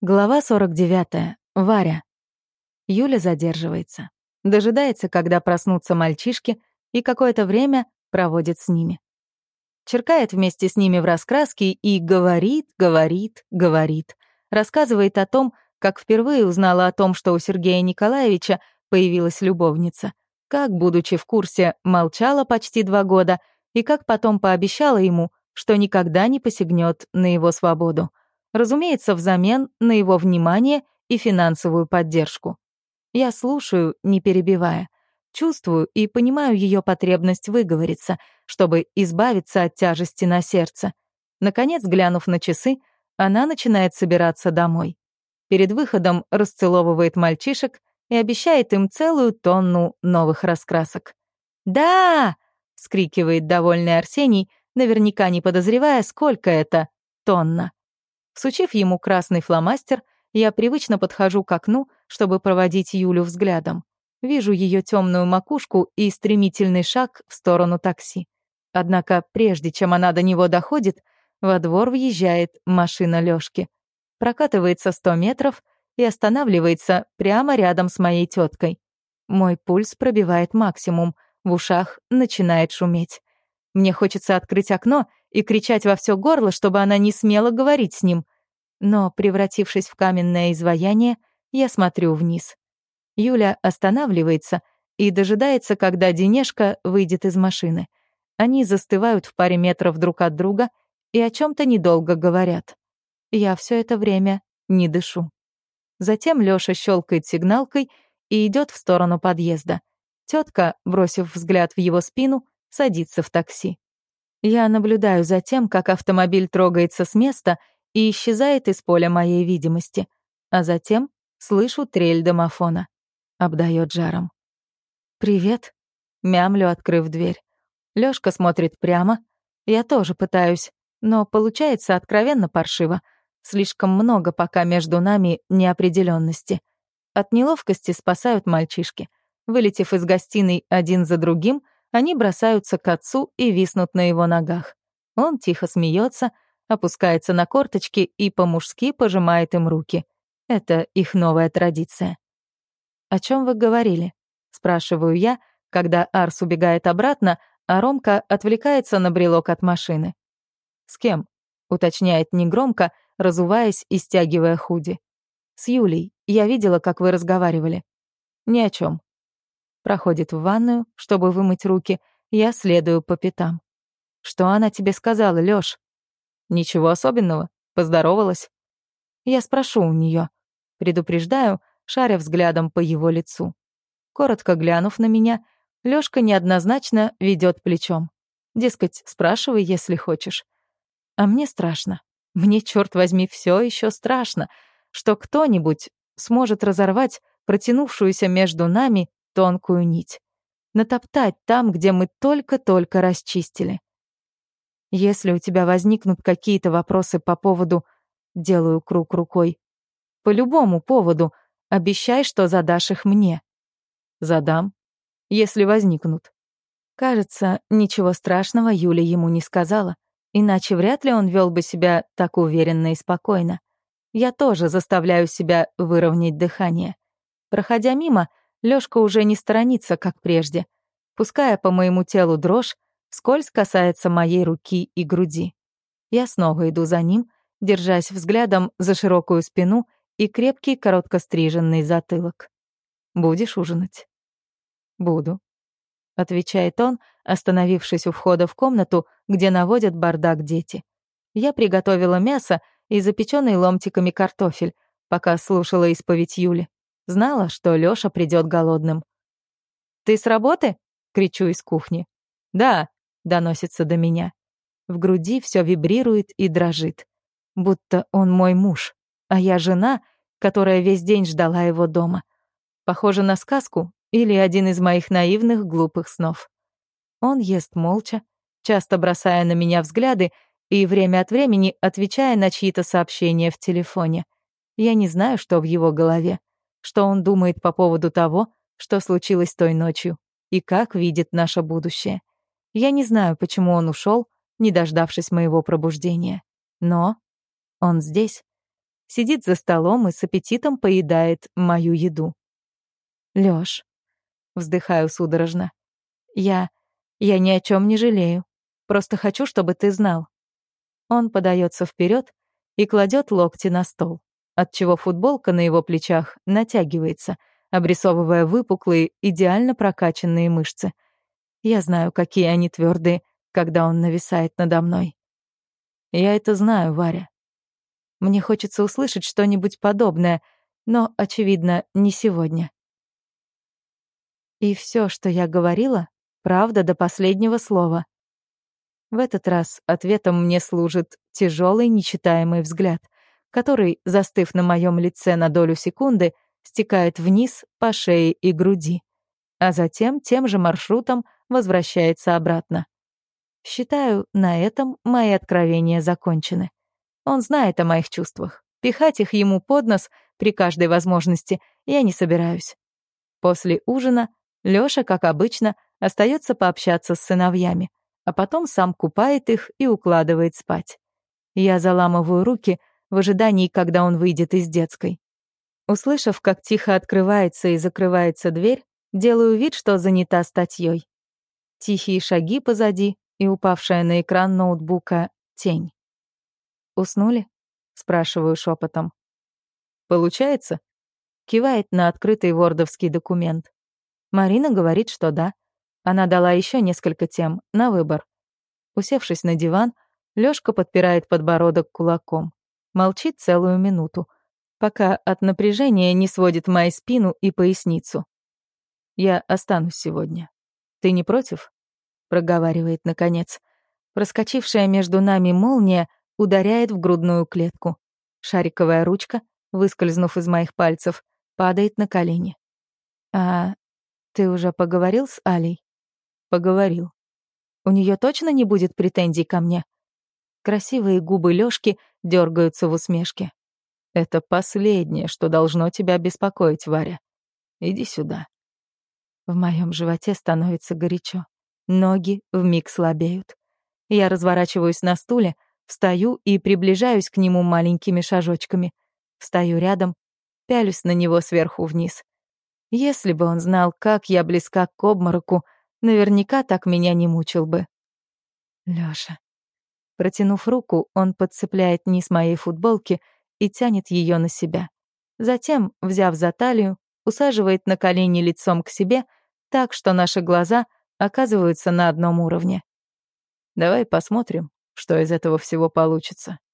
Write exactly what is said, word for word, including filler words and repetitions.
Глава сорок девятая. Варя. Юля задерживается. Дожидается, когда проснутся мальчишки, и какое-то время проводит с ними. Черкает вместе с ними в раскраске и говорит, говорит, говорит. Рассказывает о том, как впервые узнала о том, что у Сергея Николаевича появилась любовница, как, будучи в курсе, молчала почти два года, и как потом пообещала ему, что никогда не посягнет на его свободу. Разумеется, взамен на его внимание и финансовую поддержку. Я слушаю, не перебивая. Чувствую и понимаю ее потребность выговориться, чтобы избавиться от тяжести на сердце. Наконец, глянув на часы, она начинает собираться домой. Перед выходом расцеловывает мальчишек и обещает им целую тонну новых раскрасок. «Да!» — вскрикивает довольный Арсений, наверняка не подозревая, сколько это тонна. Всучив ему красный фломастер, я привычно подхожу к окну, чтобы проводить Юлю взглядом. Вижу ее темную макушку и стремительный шаг в сторону такси. Однако, прежде чем она до него доходит, во двор въезжает машина Лёшки. Прокатывается сто метров и останавливается прямо рядом с моей теткой. Мой пульс пробивает максимум, в ушах начинает шуметь. Мне хочется открыть окно и кричать во все горло, чтобы она не смела говорить с ним. Но, превратившись в каменное изваяние, я смотрю вниз. Юля останавливается и дожидается, когда Денешка выйдет из машины. Они застывают в паре метров друг от друга и о чем то недолго говорят. Я все это время не дышу. Затем Лёша щелкает сигналкой и идет в сторону подъезда. Тетка, бросив взгляд в его спину, садится в такси. Я наблюдаю за тем, как автомобиль трогается с места и исчезает из поля моей видимости, а затем слышу трель домофона. Обдаёт жаром. «Привет», — мямлю, открыв дверь. Лёшка смотрит прямо. Я тоже пытаюсь, но получается откровенно паршиво. Слишком много пока между нами неопределенности. От неловкости спасают мальчишки. Вылетев из гостиной один за другим, они бросаются к отцу и виснут на его ногах. Он тихо смеется, опускается на корточки и по-мужски пожимает им руки. Это их новая традиция. «О чем вы говорили?» — спрашиваю я, когда Арс убегает обратно, а Ромка отвлекается на брелок от машины. «С кем?» — уточняет негромко, разуваясь и стягивая худи. «С Юлей. Я видела, как вы разговаривали». «Ни о чем. Проходит в ванную, чтобы вымыть руки. Я следую по пятам. «Что она тебе сказала, Лёш?» «Ничего особенного. Поздоровалась». Я спрошу у неё. Предупреждаю, шаря взглядом по его лицу. Коротко глянув на меня, Лёшка неоднозначно ведёт плечом. Дескать, спрашивай, если хочешь. А мне страшно. Мне, чёрт возьми, всё ещё страшно, что кто-нибудь сможет разорвать протянувшуюся между нами тонкую нить. Натоптать там, где мы только-только расчистили. Если у тебя возникнут какие-то вопросы по поводу... Делаю круг рукой. По любому поводу обещай, что задашь их мне. Задам, если возникнут. Кажется, ничего страшного Юля ему не сказала, иначе вряд ли он вел бы себя так уверенно и спокойно. Я тоже заставляю себя выровнять дыхание. Проходя мимо, Лёшка уже не сторонится, как прежде. Пуская по моему телу дрожь, вскользь касается моей руки и груди. Я снова иду за ним, держась взглядом за широкую спину и крепкий короткостриженный затылок. «Будешь ужинать?» «Буду», — отвечает он, остановившись у входа в комнату, где наводят бардак дети. Я приготовила мясо и запеченный ломтиками картофель, пока слушала исповедь Юли. Знала, что Лёша придёт голодным. «Ты с работы?» — кричу из кухни. «Да», — доносится до меня. В груди всё вибрирует и дрожит. Будто он мой муж, а я жена, которая весь день ждала его дома. Похоже на сказку или один из моих наивных глупых снов. Он ест молча, часто бросая на меня взгляды и время от времени отвечая на чьи-то сообщения в телефоне. Я не знаю, что в его голове, что он думает по поводу того, что случилось той ночью, и как видит наше будущее. Я не знаю, почему он ушел, не дождавшись моего пробуждения. Но он здесь. сидит за столом и с аппетитом поедает мою еду. Лёш, вздыхаю судорожно, я... я ни о чем не жалею. Просто хочу, чтобы ты знал. Он подается вперед и кладет локти на стол, отчего футболка на его плечах натягивается, обрисовывая выпуклые, идеально прокачанные мышцы. Я знаю, какие они твердые, когда он нависает надо мной. Я это знаю, Варя. Мне хочется услышать что-нибудь подобное, но, очевидно, не сегодня. И все, что я говорила, правда до последнего слова. В этот раз ответом мне служит тяжелый, нечитаемый взгляд, который, застыв на моем лице на долю секунды, стекает вниз по шее и груди, а затем тем же маршрутом возвращается обратно. Считаю, на этом мои откровения закончены. Он знает о моих чувствах. Пихать их ему под нос при каждой возможности я не собираюсь. После ужина Лёша, как обычно, остается пообщаться с сыновьями, а потом сам купает их и укладывает спать. Я заламываю руки в ожидании, когда он выйдет из детской. Услышав, как тихо открывается и закрывается дверь, делаю вид, что занята статьей. Тихие шаги позади и упавшая на экран ноутбука тень. «Уснули?» — спрашиваю шепотом. «Получается?» — кивает на открытый вордовский документ. Марина говорит, что да. Она дала еще несколько тем на выбор. Усевшись на диван, Лёшка подпирает подбородок кулаком. Молчит целую минуту, пока от напряжения не сводит мою спину и поясницу. «Я останусь сегодня. Ты не против?» — проговаривает наконец. Проскочившая между нами молния ударяет в грудную клетку. Шариковая ручка, выскользнув из моих пальцев, падает на колени. «А ты уже поговорил с Алей?» «Поговорил. У нее точно не будет претензий ко мне?» Красивые губы Лёшки дергаются в усмешке. «Это последнее, что должно тебя беспокоить, Варя. Иди сюда». В моем животе становится горячо. Ноги вмиг слабеют. Я разворачиваюсь на стуле, встаю и приближаюсь к нему маленькими шажочками. Встаю рядом, пялюсь на него сверху вниз. Если бы он знал, как я близка к обмороку, наверняка так меня не мучил бы. Лёша. Протянув руку, он подцепляет низ моей футболки и тянет ее на себя. Затем, взяв за талию, усаживает на колени лицом к себе, так что наши глаза оказываются на одном уровне. «Давай посмотрим, что из этого всего получится».